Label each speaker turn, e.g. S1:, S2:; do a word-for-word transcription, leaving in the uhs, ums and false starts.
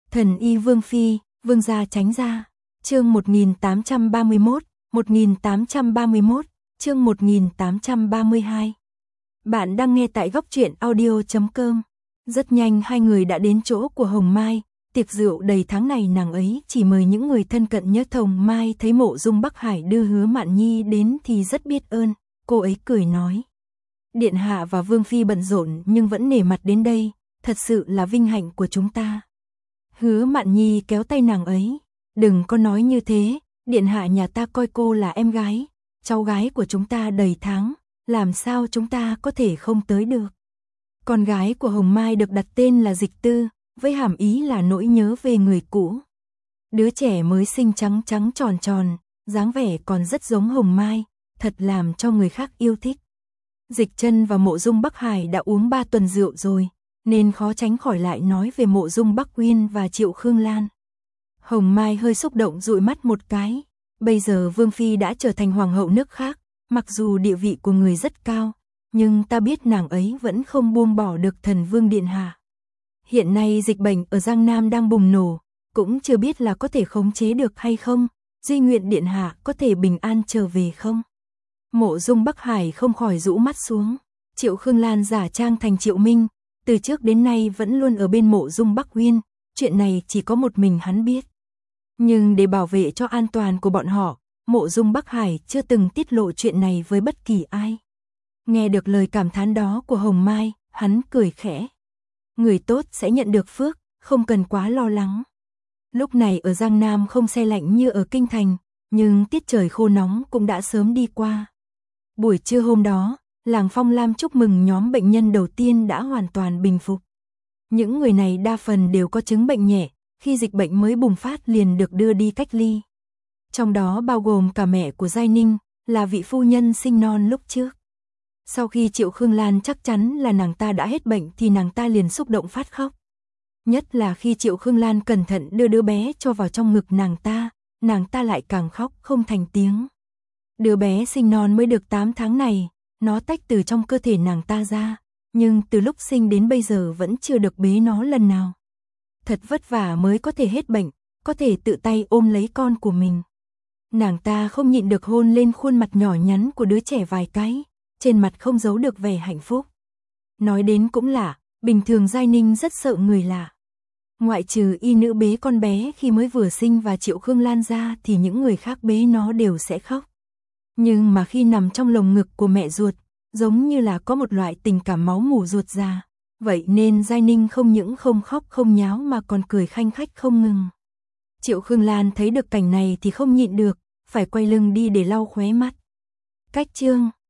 S1: Thần y Vương Phi, Vương gia tránh ra. Chương một nghìn tám trăm ba mươi mốt, một nghìn tám trăm ba mươi mốt, chương một nghìn tám trăm ba mươi hai. Bạn đang nghe tại góc truyện audio chấm com. Rất nhanh hai người đã đến chỗ của Hồng Mai, tiệc rượu đầy tháng này nàng ấy chỉ mời những người thân cận nhất. Hồng Mai thấy Mộ Dung Bắc Hải đưa Hứa Mạn Nhi đến thì rất biết ơn, cô ấy cười nói: Điện hạ và Vương Phi bận rộn nhưng vẫn nể mặt đến đây, thật sự là vinh hạnh của chúng ta. Hứa Mạn Nhi kéo tay nàng ấy: Đừng có nói như thế, điện hạ nhà ta coi cô là em gái, cháu gái của chúng ta đầy tháng, làm sao chúng ta có thể không tới được. Con gái của Hồng Mai được đặt tên là Dịch Tư, với hàm ý là nỗi nhớ về người cũ. Đứa trẻ mới sinh trắng trắng tròn tròn, dáng vẻ còn rất giống Hồng Mai, thật làm cho người khác yêu thích. Dịch Chân và Mộ Dung Bắc Hải đã uống ba tuần rượu rồi, nên khó tránh khỏi lại nói về Mộ Dung Bắc Uyên và Triệu Khương Lan. Hồng Mai hơi xúc động dụi mắt một cái, bây giờ Vương Phi đã trở thành hoàng hậu nước khác, mặc dù địa vị của người rất cao, nhưng ta biết nàng ấy vẫn không buông bỏ được Thần Vương điện hạ. Hiện nay dịch bệnh ở Giang Nam đang bùng nổ, cũng chưa biết là có thể khống chế được hay không, duy nguyện điện hạ có thể bình an trở về không. Mộ Dung Bắc Hải không khỏi rũ mắt xuống. Triệu Khương Lan giả trang thành Triệu Minh, từ trước đến nay vẫn luôn ở bên Mộ Dung Bắc Uyên, chuyện này chỉ có một mình hắn biết. Nhưng để bảo vệ cho an toàn của bọn họ, Mộ Dung Bắc Hải chưa từng tiết lộ chuyện này với bất kỳ ai. Nghe được lời cảm thán đó của Hồng Mai, hắn cười khẽ. Người tốt sẽ nhận được phước, không cần quá lo lắng. Lúc này ở Giang Nam không se lạnh như ở Kinh Thành, nhưng tiết trời khô nóng cũng đã sớm đi qua. Buổi trưa hôm đó, làng Phong Lam chúc mừng nhóm bệnh nhân đầu tiên đã hoàn toàn bình phục. Những người này đa phần đều có chứng bệnh nhẹ, khi dịch bệnh mới bùng phát liền được đưa đi cách ly. Trong đó bao gồm cả mẹ của Giai Ninh, là vị phu nhân sinh non lúc trước. Sau khi Triệu Khương Lan chắc chắn là nàng ta đã hết bệnh thì nàng ta liền xúc động phát khóc. Nhất là khi Triệu Khương Lan cẩn thận đưa đứa bé cho vào trong ngực nàng ta, nàng ta lại càng khóc không thành tiếng. Đứa bé sinh non mới được tám tháng này, nó tách từ trong cơ thể nàng ta ra, nhưng từ lúc sinh đến bây giờ vẫn chưa được bế nó lần nào. Thật vất vả mới có thể hết bệnh, có thể tự tay ôm lấy con của mình. Nàng ta không nhịn được hôn lên khuôn mặt nhỏ nhắn của đứa trẻ vài cái, trên mặt không giấu được vẻ hạnh phúc. Nói đến cũng lạ, bình thường Giai Ninh rất sợ người lạ. Ngoại trừ y nữ bế con bé khi mới vừa sinh và Triệu Khương Lan ra thì những người khác bế nó đều sẽ khóc. Nhưng mà khi nằm trong lồng ngực của mẹ ruột, giống như là có một loại tình cảm máu mủ ruột già. Vậy nên Giai Ninh không những không khóc không nháo mà còn cười khanh khách không ngừng. Triệu Khương Lan thấy được cảnh này thì không nhịn được, phải quay lưng đi để lau khóe mắt. Cách chương